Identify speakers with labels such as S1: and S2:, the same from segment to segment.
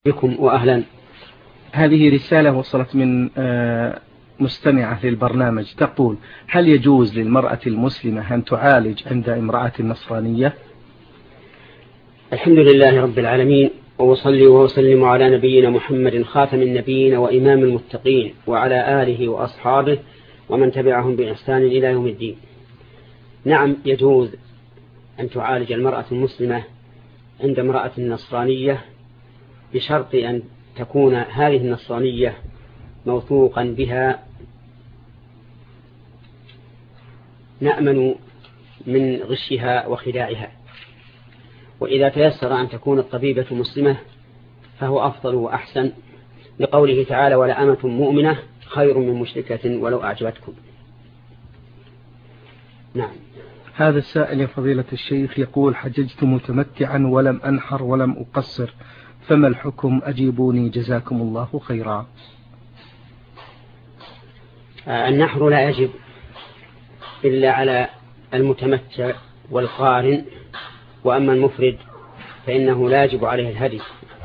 S1: بكم وأهلا.
S2: هذه رسالة وصلت من مستمعة للبرنامج تقول: هل يجوز للمرأة المسلمة أن تعالج عند امرأة نصرانية؟
S1: الحمد لله رب العالمين، وأصلي وأسلم على نبينا محمد خاتم النبيين وإمام المتقين وعلى آله وأصحابه ومن تبعهم بإحسان إلى يوم الدين. نعم، يجوز أن تعالج المرأة المسلمة عند امرأة نصرانية بشرط أن تكون هذه النصرانية موثوقا بها، نأمن من غشها وخداعها. وإذا تيسر أن تكون الطبيبة مسلمة فهو أفضل وأحسن، لقوله تعالى: ولأمة مؤمنة خير من مشركة ولو أعجبتكم. نعم.
S2: هذا السائل يا فضيلة الشيخ يقول: حججت متمتعا ولم أنحر ولم أقصر، فما الحكم؟ أجيبوني جزاكم الله خيرا.
S1: النحر لا يجب إلا على المتمتع والقارن، وأما المفرد فإنه لا يجب عليه الهدي.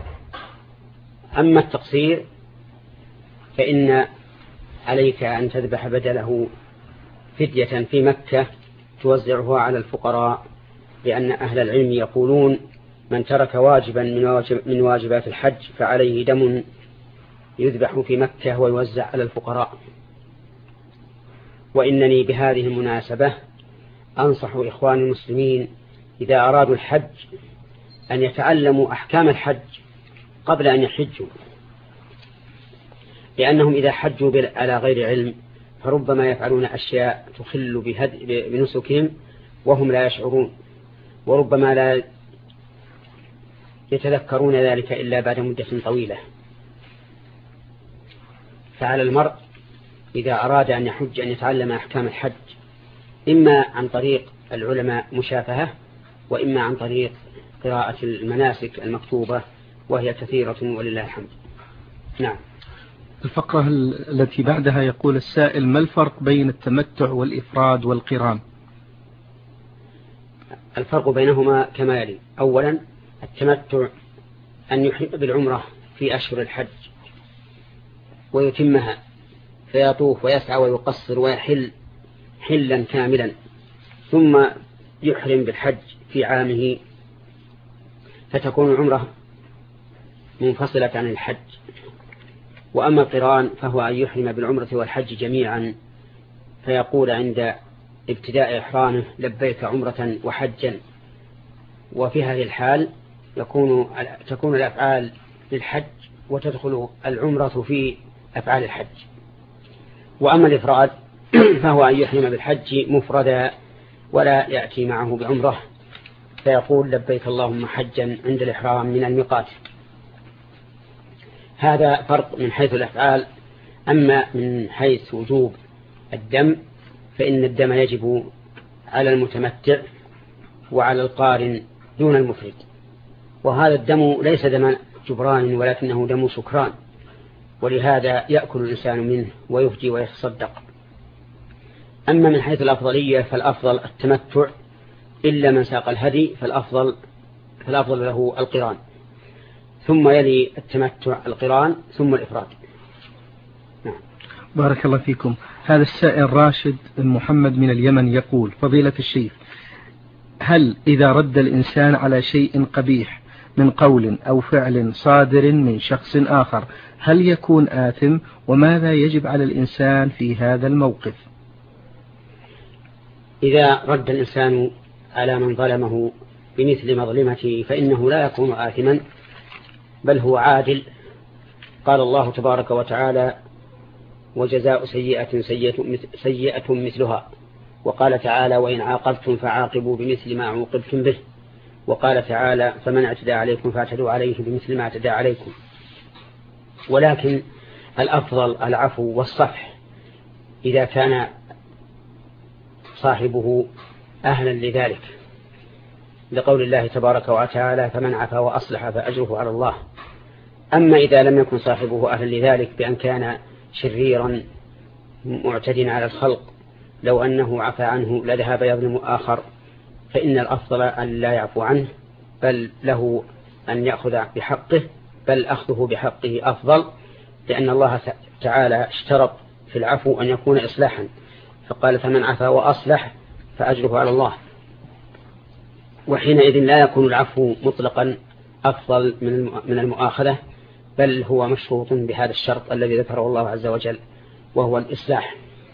S1: أما التقصير فإن عليك أن تذبح بدله فدية في مكة توزعها على الفقراء، لأن أهل العلم يقولون: من ترك واجبا من واجبات الحج فعليه دم يذبح في مكة ويوزع على الفقراء. وإنني بهذه المناسبة أنصح إخواني المسلمين إذا أرادوا الحج أن يتعلموا أحكام الحج قبل أن يحجوا، لأنهم إذا حجوا على غير علم فربما يفعلون أشياء تخل بنسكهم وهم لا يشعرون، وربما لا يتذكرون ذلك إلا بعد مدة طويلة. فعلى المرء إذا أراد أن يحج أن يتعلم أحكام الحج، إما عن طريق العلماء مشافهة، وإما عن طريق قراءة المناسك المكتوبة، وهي كثيرة ولله الحمد. نعم.
S2: الفقرة التي بعدها يقول السائل: ما الفرق بين التمتع والإفراد والقران؟
S1: الفرق بينهما كما يلي: أولا، التمتع أن يحرم بالعمرة في أشهر الحج ويتمها، فيطوف ويسعى ويقصر ويحل حلا كاملا، ثم يحرم بالحج في عامه، فتكون العمرة منفصلة عن الحج. وأما القران فهو أن يحرم بالعمرة والحج جميعا، فيقول عند ابتداء إحرامه: لبيك عمرة وحجا. وفي هذه الحال تكون الأفعال للحج وتدخل العمرة في أفعال الحج. وأما الإفراد فهو أن يحرم بالحج مفردا ولا يأتي معه بعمرة، فيقول: لبيك اللهم حجا عند الإحرام من الميقات. هذا فرق من حيث الأفعال. أما من حيث وجوب الدم فإن الدم يجب على المتمتع وعلى القارن دون المفرد، وهذا الدم ليس دم جبران ولكنه دم سكران، ولهذا يأكل الإنسان منه ويفدي ويتصدق. أما من حيث الأفضلية فالأفضل التمتع، إلا من ساق الهدي فالأفضل له القران، ثم يلي التمتع القران ثم الإفراد. نعم.
S2: بارك الله فيكم. هذا السائل راشد محمد من اليمن يقول: فضيلة الشيخ، هل إذا رد الإنسان على شيء قبيح من قول أو فعل صادر من شخص آخر هل يكون آثم؟ وماذا يجب على الإنسان في هذا الموقف؟
S1: إذا رد الإنسان على من ظلمه بمثل مظلمته فإنه لا يكون آثما، بل هو عادل. قال الله تبارك وتعالى: وجزاء سيئة سيئة مثلها. وقال تعالى: وإن عاقبتم فعاقبوا بمثل ما عوقبتم به. وقال تعالى: فمن اعتدى عليكم فاعتدوا عليه بمثل ما اعتدى عليكم. ولكن الأفضل العفو والصفح إذا كان صاحبه أهلا لذلك، لقول الله تبارك وتعالى: فمن عفا وأصلح فأجره على الله. أما إذا لم يكن صاحبه أهلا لذلك بأن كان شريرا معتدٍ على الخلق، لو أنه عفى عنه لذهب يظلم آخر، فإن الأفضل أن لا يعفو عنه، بل له أن يأخذ بحقه، بل أخذه بحقه أفضل، لأن الله تعالى اشترط في العفو أن يكون إصلاحا، فقال فمن عفا وأصلح فأجره على الله. وحينئذ لا يكون العفو مطلقا أفضل من المؤاخذة، بل هو مشروط بهذا الشرط الذي ذكره الله عز وجل وهو الإصلاح.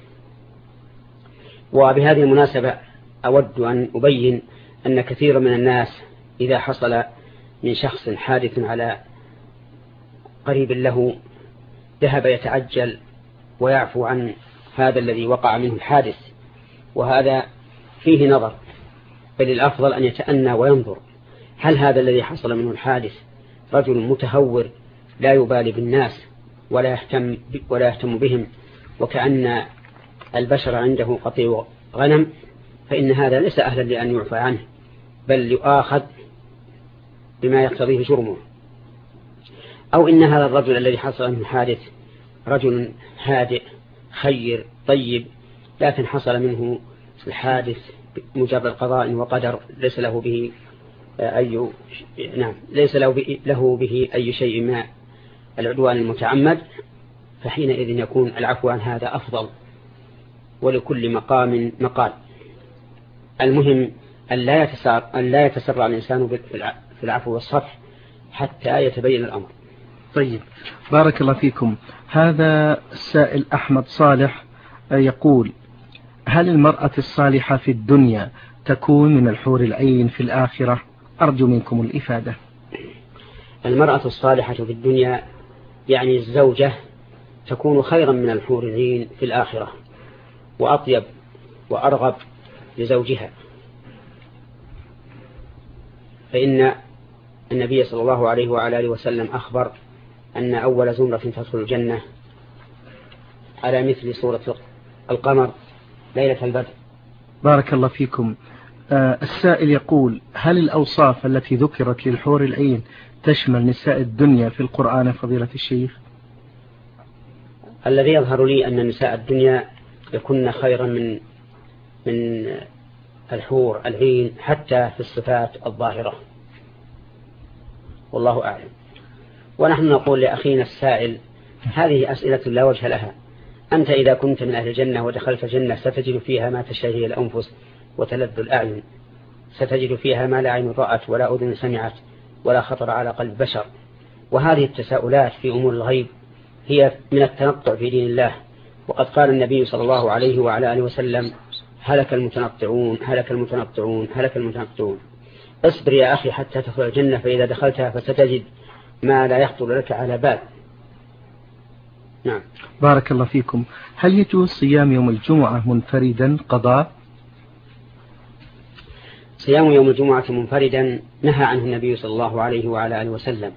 S1: وبهذه المناسبة أود أن أبين أن كثير من الناس إذا حصل من شخص حادث على قريب له ذهب يتعجل ويعفو عن هذا الذي وقع منه الحادث، وهذا فيه نظر، بل الأفضل أن يتأنى وينظر هل هذا الذي حصل منه الحادث رجل متهور لا يبالي بالناس ولا يهتم بهم وكأن البشر عنده قطيع غنم، فإن هذا ليس أهلا لأن يعفى عنه، بل يؤاخذ بما يقتضيه جرمه. أو إن هذا الرجل الذي حصل منه الحادث رجل هادئ خير طيب، لكن حصل منه الحادث مجرد قضاء وقدر، ليس له به أي شيء من العدوان المتعمد، فحينئذ يكون العفو عن هذا أفضل، ولكل مقام مقال. المهم أن لا يتسرع الإنسان في العفو والصفح حتى يتبين الأمر.
S2: طيب، بارك الله فيكم. هذا السائل أحمد صالح يقول: هل المرأة الصالحة في الدنيا تكون من الحور العين في الآخرة؟ أرجو منكم الإفادة.
S1: المرأة الصالحة في الدنيا يعني الزوجة تكون خيرا من الحور العين في الآخرة، وأطيب وأرغب لزوجها، فإن النبي صلى الله عليه وعلى آله وسلم أخبر أن أول زمرة تدخل الجنة على مثل صورة القمر ليلة البدر.
S2: بارك الله فيكم. السائل يقول: هل الأوصاف التي ذكرت للحور العين تشمل نساء الدنيا في القرآن فضيلة الشيخ؟
S1: الذي يظهر لي أن نساء الدنيا يكون خيرا من الحور العين حتى في الصفات الظاهرة، والله أعلم. ونحن نقول لأخينا السائل: هذه أسئلة لا وجه لها. أنت إذا كنت من أهل الجنة ودخلت الجنة ستجد فيها ما تشتهي الأنفس وتلذ الأعين، ستجد فيها ما لا عين رأت ولا أذن سمعت ولا خطر على قلب بشر. وهذه التساؤلات في أمور الغيب هي من التنطع في دين الله، وقد قال النبي صلى الله عليه وعلى آله وسلم: هلك المتنطعون هلك المتنطعون هلك المتنطعون. اصبر يا أخي حتى تدخل الجنة، فإذا دخلتها فستجد ما لا يخطر لك على بال. نعم.
S2: بارك الله فيكم. هل يجوز صيام يوم الجمعة منفردا قضاء؟
S1: صيام يوم الجمعة منفردا نهى عنه النبي صلى الله عليه وعلى آله وسلم.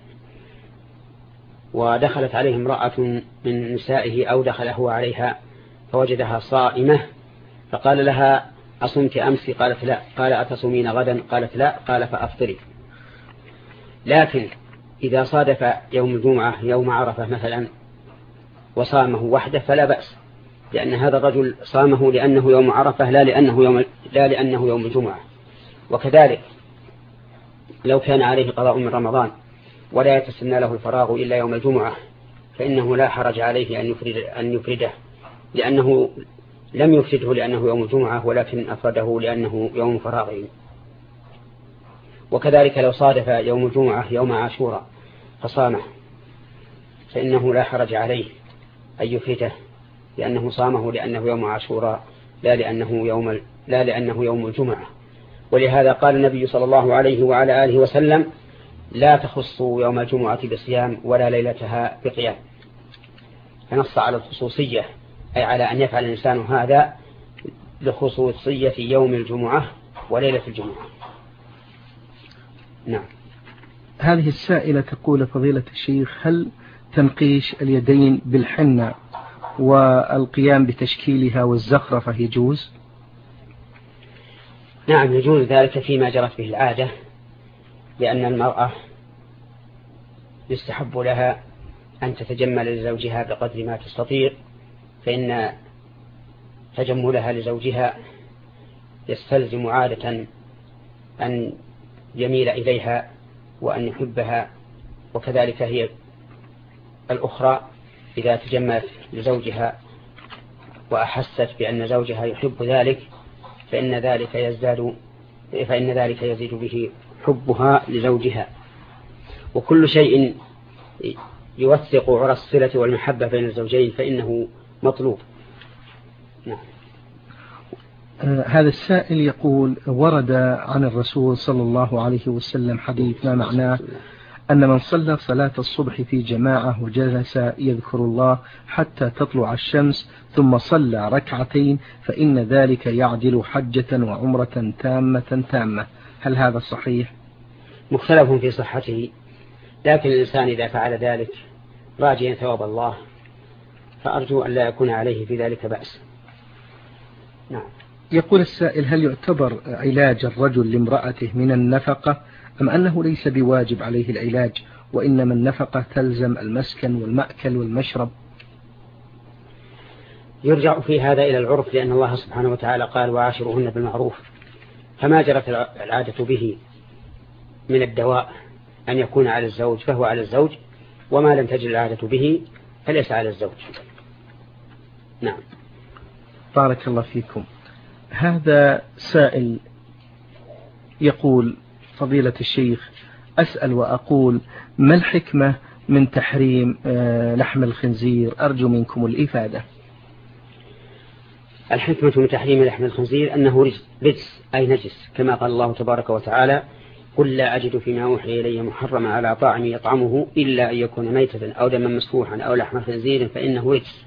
S1: ودخلت عليه امرأة من نسائه أو دخل هو عليها فوجدها صائمة، فقال لها: أصمت أمس؟ قالت لا. قال: أتصومين غدا؟ قالت لا. قال: فأفطري. لكن إذا صادف يوم الجمعة يوم عرفة مثلا وصامه وحده فلا بأس، لأن هذا الرجل صامه لأنه يوم عرفة لا لأنه يوم الجمعة. وكذلك لو كان عليه قضاء من رمضان ولا يتسنى له الفراغ إلا يوم الجمعة فإنه لا حرج عليه أن يفرده، لأنه لم يفرده لأنه يوم الجمعة، ولكن أفرده لأنه يوم فراغه. وكذلك لو صادف يوم الجمعة يوم عاشوراء فصامه فإنه لا حرج عليه أن يفرده، لأنه صامه لأنه يوم عاشوراء لا لأنه يوم الجمعة. ولهذا قال النبي صلى الله عليه وعلى آله وسلم: لا تخصوا يوم الجمعة بصيام ولا ليلتها بقيام. فنص على الخصوصية، أي على أن يفعل الإنسان هذا لخصوصية يوم الجمعة وليلة الجمعة. نعم.
S2: هذه السائلة تقول: فضيلة الشيخ، هل تنقيش اليدين بالحنة والقيام بتشكيلها والزخرفة يجوز؟
S1: نعم يجوز ذلك فيما جرت به العادة، لأن المرأة يستحب لها أن تتجمل لزوجها بقدر ما تستطيع، فإن تجملها لزوجها يستلزم عادة أن يميل إليها وأن يحبها وكذلك هي الأخرى إذا تجملت لزوجها وأحست بأن زوجها يحب ذلك فإن ذلك يزيد به حبها لزوجها. وكل شيء يوثق عرى الصلة والمحبة بين الزوجين فإنه مطلوب. نعم.
S2: هذا السائل يقول: ورد عن الرسول صلى الله عليه وسلم حديث ما معناه أن من صلى صلاة الصبح في جماعة وجلس يذكر الله حتى تطلع الشمس ثم صلى ركعتين فإن ذلك يعدل حجة وعمرة تامة. هل هذا صحيح؟
S1: مختلف في صحته، لكن الإنسان إذا فعل ذلك راجيا ثواب الله فأرجو أن لا يكون عليه في ذلك بأس. نعم.
S2: يقول السائل: هل يعتبر علاج الرجل لامرأته من النفقة أم أنه ليس بواجب عليه العلاج وإنما النفقة تلزم المسكن والمأكل والمشرب؟
S1: يرجع في هذا إلى العرف، لأن الله سبحانه وتعالى قال: وعاشروهن بالمعروف، فما جرت العادة به من الدواء أن يكون على الزوج فهو على الزوج، وما لم تجر العادة به فليس على الزوج. نعم.
S2: بارك الله فيكم. هذا سائل يقول: فضيلة الشيخ، أسأل وأقول ما الحكمة من تحريم لحم الخنزير؟ أرجو منكم الإفادة.
S1: الحكمة من تحريم لحم الخنزير أنه رجس أي نجس، كما قال الله تبارك وتعالى: قل لا أجد فيما أوحي إلي محرما على طاعم يطعمه إلا أن يكون ميتة أو دما مسفوحا أو لحم خنزير فإنه رجس.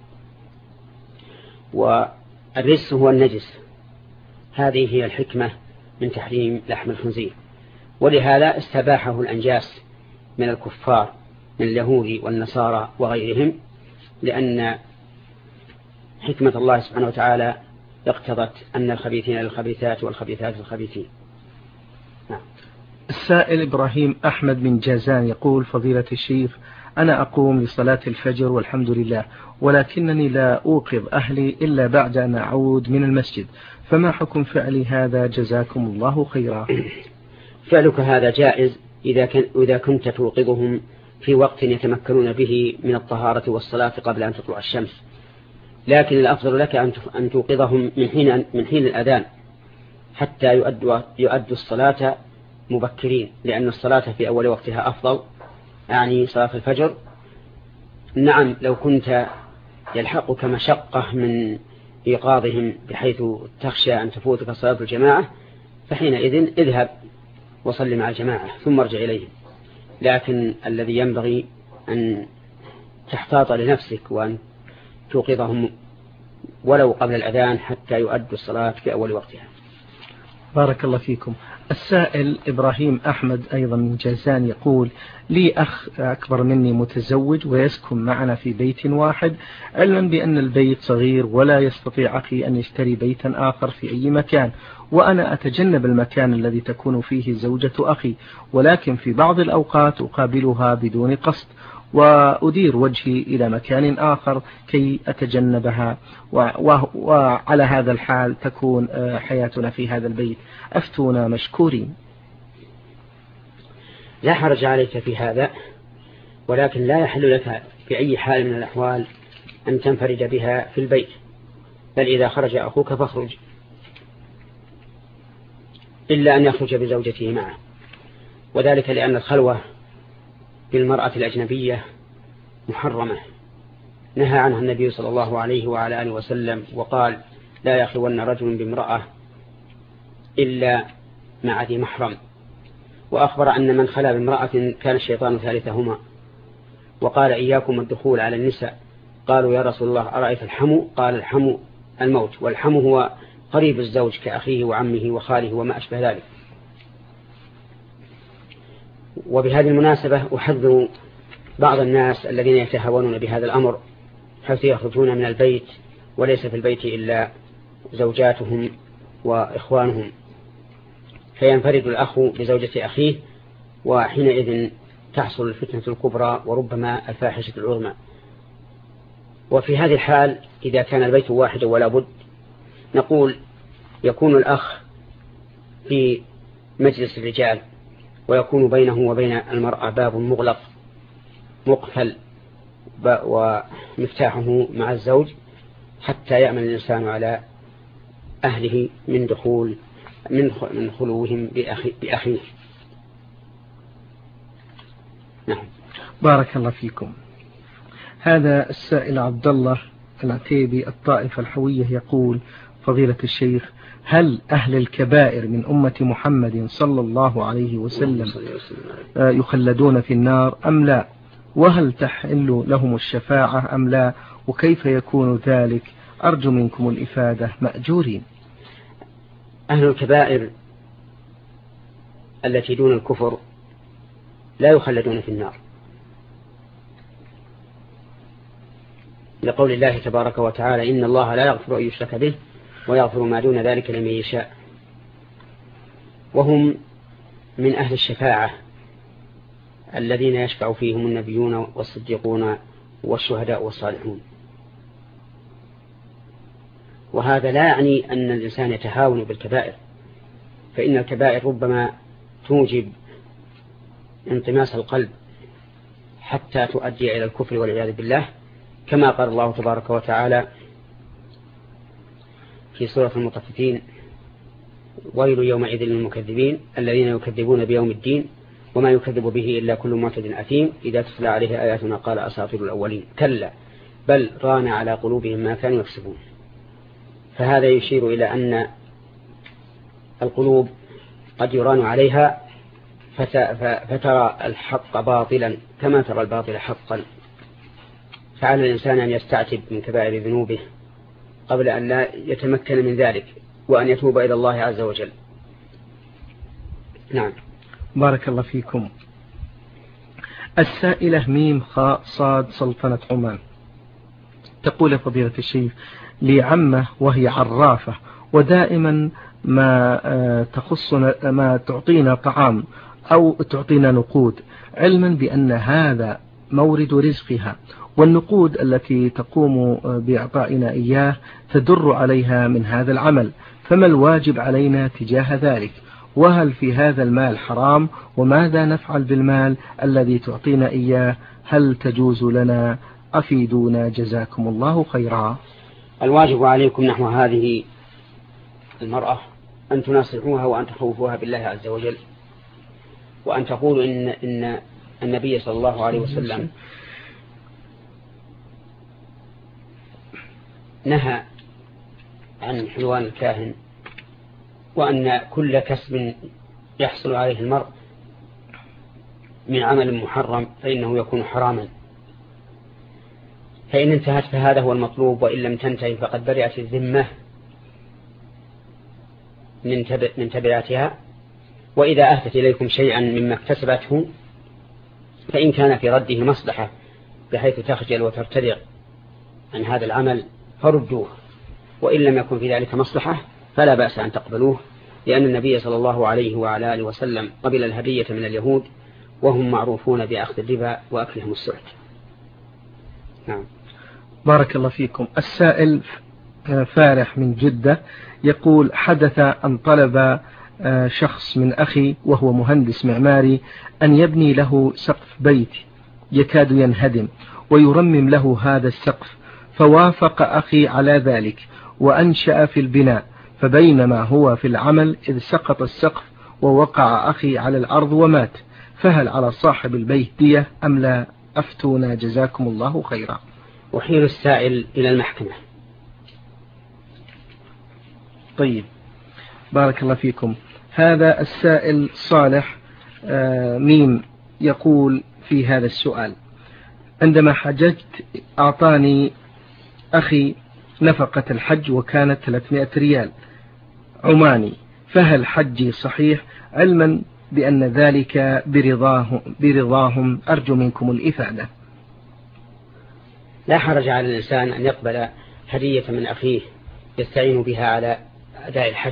S1: والرجس هو النجس. هذه هي الحكمة من تحريم لحم الخنزير، ولهذا استباحه الأنجاس من الكفار من اليهود والنصارى وغيرهم، لأن حكمة الله سبحانه وتعالى اقتضت أن الخبيثين للخبيثات والخبيثات للخبيثين. نعم.
S2: السائل إبراهيم أحمد من جازان يقول: فضيلة الشيخ، أنا أقوم لصلاة الفجر والحمد لله، ولكنني لا أوقظ أهلي إلا بعد أن أعود من المسجد، فما حكم فعلي هذا جزاكم الله خيرا؟
S1: فعلك هذا جائز إذا كنت توقظهم في وقت يتمكنون به من الطهارة والصلاة قبل أن تطلع الشمس، لكن الأفضل لك أن توقظهم من حين الأذان حتى يؤدوا الصلاة مبكرين، لأن الصلاة في أول وقتها أفضل، يعني صلاة الفجر. نعم، لو كنت يلحقك مشقة من إيقاظهم بحيث تخشى أن تفوتك صلاة الجماعة فحينئذ اذهب وصل مع الجماعة ثم ارجع إليهم، لكن الذي ينبغي أن تحتاط لنفسك وأن توقظهم ولو قبل الأذان حتى يؤدوا الصلاة في أول وقتها.
S2: بارك الله فيكم. السائل إبراهيم أحمد أيضا من جازان يقول: لي أخ أكبر مني متزوج ويسكن معنا في بيت واحد، علما بأن البيت صغير ولا يستطيع أخي أن يشتري بيتا آخر في أي مكان، وأنا أتجنب المكان الذي تكون فيه زوجة أخي، ولكن في بعض الأوقات أقابلها بدون قصد وأدير وجهي إلى مكان آخر كي أتجنبها، وعلى هذا الحال تكون حياتنا في هذا البيت، أفتونا مشكورين.
S1: لا حرج عليك في هذا، ولكن لا يحل لك في أي حال من الأحوال أن تنفرد بها في البيت، بل إذا خرج أخوك فاخرج، إلا أن يخرج بزوجته معه، وذلك لأن الخلوة بالمرأة الأجنبية محرمة، نهى عنها النبي صلى الله عليه وعلى آله وسلم وقال: لا يخلون رجل بامرأة إلا مع ذي محرم، وأخبر أن من خلا بامرأة كان الشيطان ثالثهما، وقال: إياكم الدخول على النساء. قالوا: يا رسول الله أرأيت الحمو؟ قال: الحمو الموت، والحمو هو قريب الزوج كأخيه وعمه وخاله وما أشبه ذلك. وبهذه المناسبة أحذر بعض الناس الذين يتهاونون بهذا الأمر، حيث يخرجون من البيت وليس في البيت إلا زوجاتهم وإخوانهم، فينفرد الأخ بزوجة أخيه، وحينئذ تحصل الفتنة الكبرى وربما الفاحشة العظمى. وفي هذه الحال إذا كان البيت واحد ولا بد، نقول: يكون الأخ في مجلس الرجال ويكون بينه وبين المرأة باب مغلق مقفل ومفتاحه مع الزوج حتى يأمن الإنسان على أهله من خلوهم بأخيه. نعم.
S2: بارك الله فيكم. هذا السائل عبد الله العتيبي الطائفة الحوية يقول: فضيلة الشيخ، هل أهل الكبائر من أمة محمد صلى الله عليه وسلم يخلدون في النار أم لا؟ وهل تحل لهم الشفاعة أم لا؟ وكيف يكون ذلك؟ أرجو منكم الإفادة مأجورين.
S1: أهل الكبائر التي دون الكفر لا يخلدون في النار، لقول الله تبارك وتعالى: إن الله لا يغفر أن يشرك به ويغفر ما دون ذلك لمن يشاء. وهم من أهل الشفاعة الذين يشفع فيهم النبيون والصديقون والشهداء والصالحون. وهذا لا يعني أن الإنسان يتهاون بالكبائر، فإن الكبائر ربما توجب انطماس القلب حتى تؤدي إلى الكفر والعياذ بالله، كما قال الله تبارك وتعالى في سورة المطففين: ويل يومئذ للمكذبين الذين يكذبون بيوم الدين وما يكذب به إلا كل معتد أثيم إذا تتلى عليه آياتنا قال أساطير الأولين كلا بل ران على قلوبهم ما كانوا يكسبون. فهذا يشير إلى أن القلوب قد يران عليها فترى الحق باطلا كما ترى الباطل حقا. فعلى الإنسان أن يستعتب من كبائر ذنوبه قبل أن لا يتمكن من ذلك، وأن يتوب إلى الله عز وجل. نعم.
S2: بارك الله فيكم. السائلة ميم خاء صاد سلطنة عمان تقول: فضيلة الشيخ، لي عمة وهي عرافة، ودائما ما تخصنا ما تعطينا طعام أو تعطينا نقود، علما بأن هذا مورد رزقها، والنقود التي تقوم بإعطائنا إياه تدر عليها من هذا العمل، فما الواجب علينا تجاه ذلك؟ وهل في هذا المال حرام؟ وماذا نفعل بالمال الذي تعطينا إياه؟ هل تجوز لنا؟ أفيدونا جزاكم الله خيرا.
S1: الواجب عليكم نحو هذه المرأة أن تناصحوها وأن تخوفوها بالله عز وجل، وأن تقولوا إن النبي صلى الله عليه وسلم نهى عن حلوان الكاهن، وأن كل كسب يحصل عليه المرء من عمل محرم فإنه يكون حراما، فإن انتهت فهذا هو المطلوب، وإن لم تنتهي فقد برئت الذمة من تبعاتها. وإذا أهدت إليكم شيئا مما اكتسبته فإن كان في رده مصلحة بحيث تخجل وترتدع عن هذا العمل فردوه، وإن لم يكن في ذلك مصلحة فلا بأس أن تقبلوه، لأن النبي صلى الله عليه وعلى آله وسلم قبل الهدية من اليهود وهم معروفون بأخذ الربا وأكلهم السحت. نعم.
S2: بارك الله فيكم. السائل فارح من جدة يقول: حدث أن طلب شخص من أخي وهو مهندس معماري أن يبني له سقف بيت يكاد ينهدم ويرمم له هذا السقف، فوافق أخي على ذلك وأنشأ في البناء، فبينما هو في العمل إذ سقط السقف ووقع أخي على الأرض ومات، فهل على صاحب البيت دية أم لا؟ أفتونا جزاكم الله خيرا.
S1: وحيل السائل إلى المحكمة.
S2: طيب، بارك الله فيكم. هذا السائل صالح ميم يقول في هذا السؤال: عندما حججت أعطاني أخي نفقة الحج وكانت 300 ريال عماني، فهل حجي صحيح؟ علما بأن ذلك برضاهم، أرجو منكم الإفادة.
S1: لا حرج على الإنسان أن يقبل هدية من أخيه يستعين بها على أداء الحج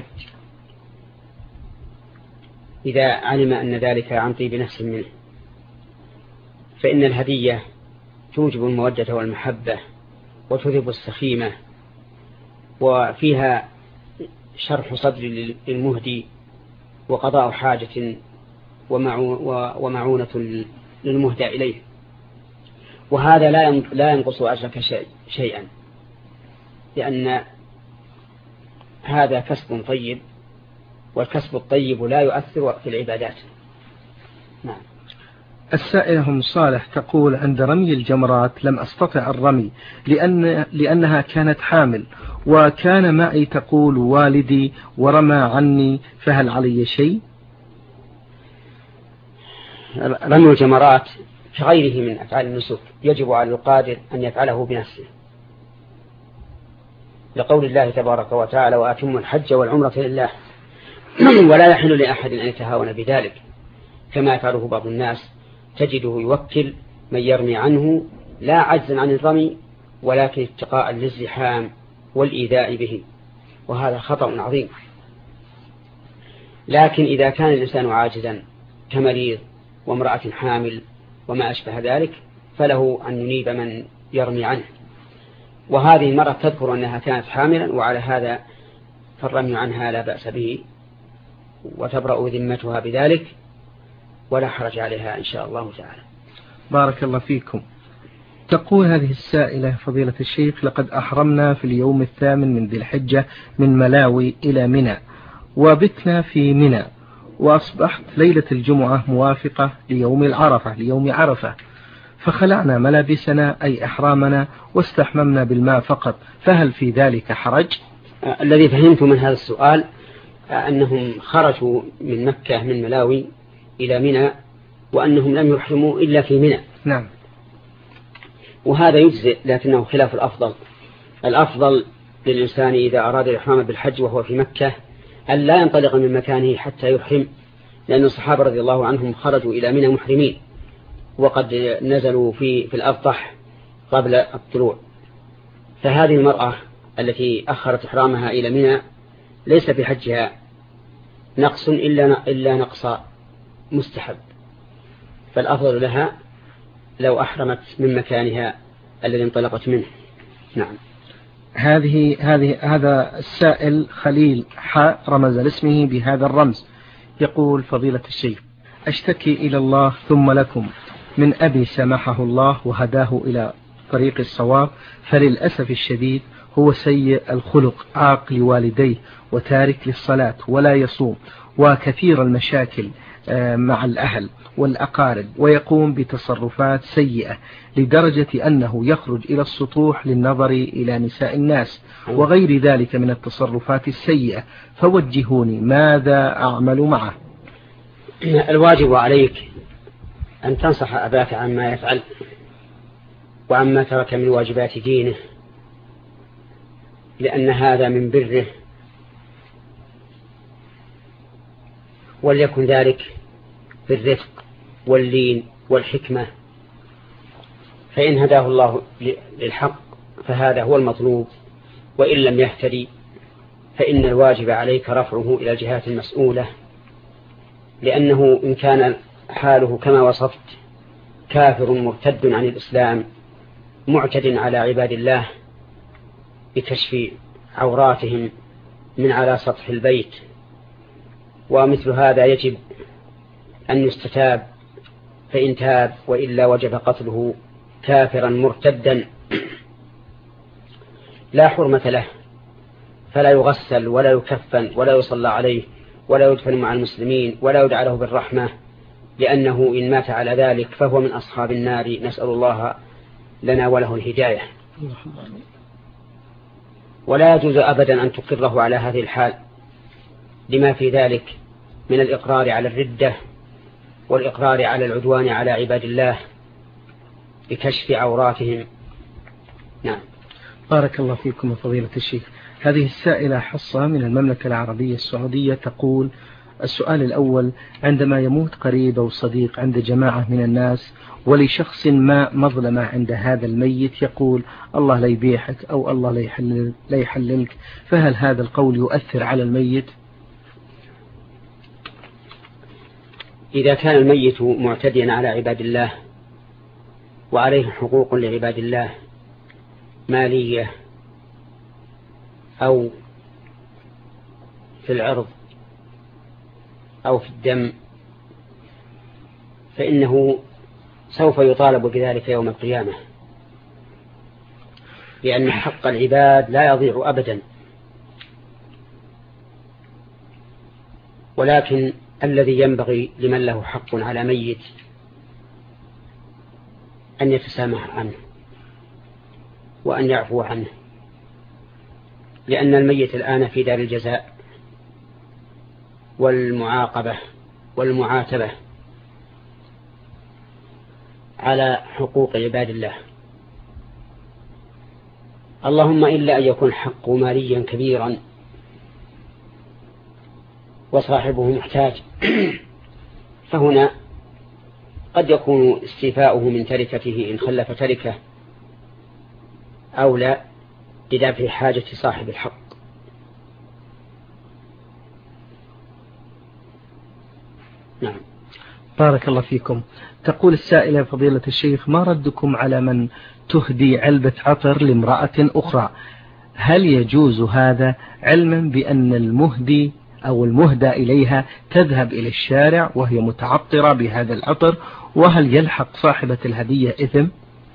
S1: إذا علم أن ذلك عن طيب نفس منه، فإن الهدية توجب المودة والمحبة وتذهب السخيمة، وفيها شرح صدر للمهدي وقضاء حاجة ومعونة للمهدى إليه، وهذا لا ينقص أجرك شيئا، لأن هذا كسب طيب، والكسب الطيب لا يؤثر في العبادات. نعم.
S2: السائلة أم صالح تقول: عند رمي الجمرات لم أستطع الرمي لأنها كانت حامل، وكان معي تقول والدي ورمى عني، فهل علي شيء؟
S1: رمي الجمرات كغيره من أفعال النسك يجب على القادر أن يفعله بنفسه، لقول الله تبارك وتعالى: وأتموا الحج والعمرة لله. ولا يحل لأحد أن يتهاون بذلك، كما يفعله بعض الناس، تجده يوكل من يرمي عنه لا عجزا عن الرمي، ولكن اتقاء للزحام والإيذاء به، وهذا خطأ عظيم. لكن إذا كان الإنسان عاجزا كمريض وامرأة حامل وما أشبه ذلك، فله أن ينيب من يرمي عنه. وهذه المرأة تذكر أنها كانت حاملا، وعلى هذا فالرمي عنها لا بأس به، وتبرأ ذمتها بذلك، ولا حرج عليها إن شاء الله تعالى.
S2: بارك الله فيكم. تقول هذه السائلة: فضيلة الشيخ، لقد أحرمنا في اليوم 8 من ذي الحجة من ملاوي إلى منى، وبتنا في منى، وأصبحت ليلة الجمعة موافقة ليوم عرفة، فخلعنا ملابسنا أي أحرامنا واستحممنا بالماء فقط، فهل في ذلك حرج؟
S1: الذي فهمت من هذا السؤال أنهم خرجوا من مكة من ملاوي إلى منى، وأنهم لم يحرموا إلا في منى.
S2: نعم.
S1: وهذا يجزئ، لكنه خلاف الأفضل. الأفضل للإنسان إذا أراد الإحرام بالحج وهو في مكة أن لا ينطلق من مكانه حتى يحرم، لأن الصحابة رضي الله عنهم خرجوا إلى منى محرمين، وقد نزلوا في الأبطح قبل الطلوع. فهذه المرأة التي أخرت إحرامها إلى منى ليس في حجها نقص إلا نقص مستحب، فالأفضل لها لو أحرمت من مكانها الذي انطلقت منه. نعم.
S2: هذا السائل خليل رمز لاسمه بهذا الرمز، يقول: فضيلة الشيخ، أشتكي إلى الله ثم لكم من أبي سمحه الله وهداه إلى طريق الصواب، فللأسف الشديد هو سيء الخلق، عاق لوالديه وتارك للصلاة ولا يصوم، وكثير المشاكل مع الأهل والأقارب، ويقوم بتصرفات سيئة لدرجة أنه يخرج إلى السطوح للنظر إلى نساء الناس وغير ذلك من التصرفات السيئة، فوجهوني ماذا أعمل معه؟
S1: الواجب عليك أن تنصح أباك عما يفعل وعما ترك من واجبات دينه، لأن هذا من بره، وليكن ذلك بالرفق واللين والحكمة، فإن هداه الله للحق فهذا هو المطلوب، وإن لم يهتدي فإن الواجب عليك رفعه إلى الجهات المسؤولة، لأنه إن كان حاله كما وصفت كافر مرتد عن الإسلام معتد على عباد الله بكشف عوراتهم من على سطح البيت، ومثل هذا يجب أن يستتاب، فإن تاب وإلا وجب قتله كافرا مرتدا لا حرمة له، فلا يغسل ولا يكفن ولا يصلى عليه ولا يدفن مع المسلمين ولا يدعى له بالرحمة، لأنه إن مات على ذلك فهو من أصحاب النار، نسأل الله لنا وله الهداية. ولا يجوز أبدا أن تقره على هذه الحال، لما في ذلك من الإقرار على الردة والإقرار على العدوان على عباد الله بكشف عوراتهم. نعم.
S2: بارك الله فيكم فضيلة الشيخ. هذه السائلة حصة من المملكة العربية السعودية تقول: السؤال الأول: عندما يموت قريب أو صديق عند جماعة من الناس ولشخص ما مظلمة عند هذا الميت يقول الله لا يبيحك أو الله لا يحللك، فهل هذا القول يؤثر على الميت؟
S1: إذا كان الميت معتديا على عباد الله وعليه حقوق لعباد الله مالية أو في العرض أو في الدم فإنه سوف يطالب بذلك يوم القيامة، لأن حق العباد لا يضيع أبدا، ولكن الذي ينبغي لمن له حق على ميت أن يتسامح عنه وأن يعفو عنه، لأن الميت الآن في دار الجزاء والمعاقبة والمعاتبة على حقوق عباد الله، اللهم إلا أن يكون حقه ماليا كبيرا وصاحبه محتاج، فهنا قد يكون استيفاؤه من تركته إن خلف تركه أولى لدافع حاجة صاحب الحق. نعم.
S2: بارك الله فيكم. تقول السائلة فضيلة الشيخ: ما ردكم على من تهدي علبة عطر لامرأة أخرى؟ هل يجوز هذا علما بأن المهدي أو المهدى إليها تذهب إلى الشارع وهي متعطرة بهذا العطر، وهل يلحق صاحبة الهدية إثم؟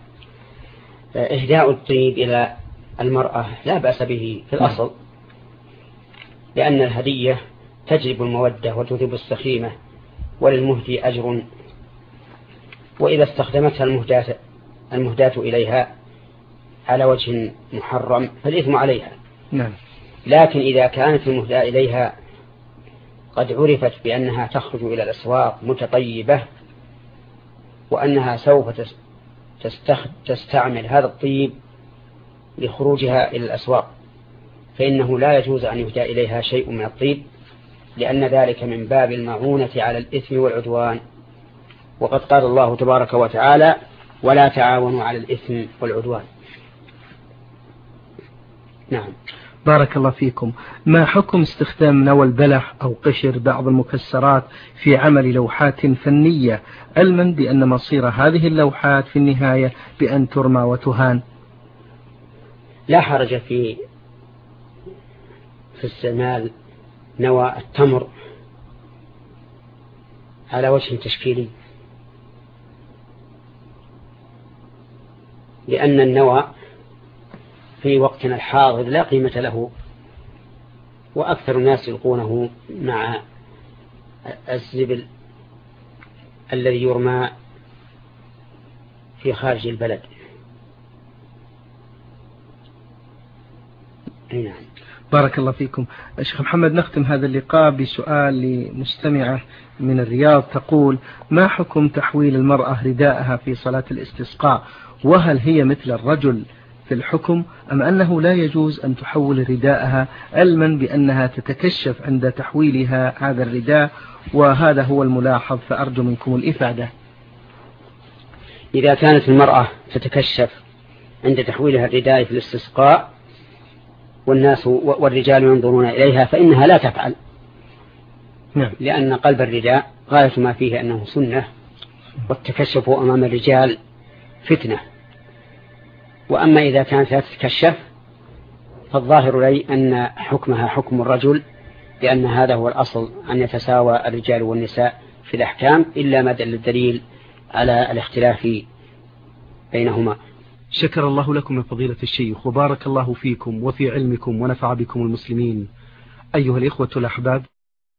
S1: إهداء الطيب إلى المرأة لا بأس به في الأصل، لأن الهدية تجلب المودة وتذهب السخيمة وللمهدي أجر، وإذا استخدمتها المهداة إليها على وجه محرم فالإثم عليها.
S2: نعم.
S1: لكن إذا كانت المهداة إليها قد عرفت بأنها تخرج إلى الأسواق متطيبة وأنها سوف تستعمل هذا الطيب لخروجها إلى الأسواق، فإنه لا يجوز أن يهدى إليها شيء من الطيب، لأن ذلك من باب المعونة على الإثم والعدوان، وقد قال الله تبارك وتعالى: ولا تعاونوا على الإثم والعدوان. نعم.
S2: بارك الله فيكم. ما حكم استخدام نوى البلح أو قشر بعض المكسرات في عمل لوحات فنية، علما بأن مصير هذه اللوحات في النهاية بأن ترمى وتهان؟
S1: لا حرج في استعمال نوى التمر على وجه تشكيلي، لأن النوى في وقتنا الحاضر لا قيمة له، وأكثر الناس يلقونه مع الزبل الذي يرمى في خارج البلد. نعم.
S2: بارك الله فيكم. شيخ محمد، نختم هذا اللقاء بسؤال لمستمعة من الرياض تقول: ما حكم تحويل المرأة رداءها في صلاة الاستسقاء، وهل هي مثل الرجل في الحكم أم أنه لا يجوز أن تحول رداءها، علما بأنها تتكشف عند تحويلها هذا الرداء، وهذا هو الملاحظ، فأرجو منكم الإفادة.
S1: إذا كانت المرأة تتكشف عند تحويلها الرداء في الاستسقاء والناس والرجال ينظرون إليها فإنها لا تفعل.
S2: نعم.
S1: لأن قلب الرداء غاية ما فيه أنه سنة، والتكشف أمام الرجال فتنة. وأما إذا كانت لا تتكشف فالظاهر لي أن حكمها حكم الرجل، لأن هذا هو الأصل أن يتساوى الرجال والنساء في الأحكام، إلا ما دل الدليل على الاختلاف بينهما.
S2: شكر الله لكم يا فضيلة الشيخ، وبارك الله فيكم وفي علمكم ونفع بكم المسلمين. أيها الإخوة الأحباب.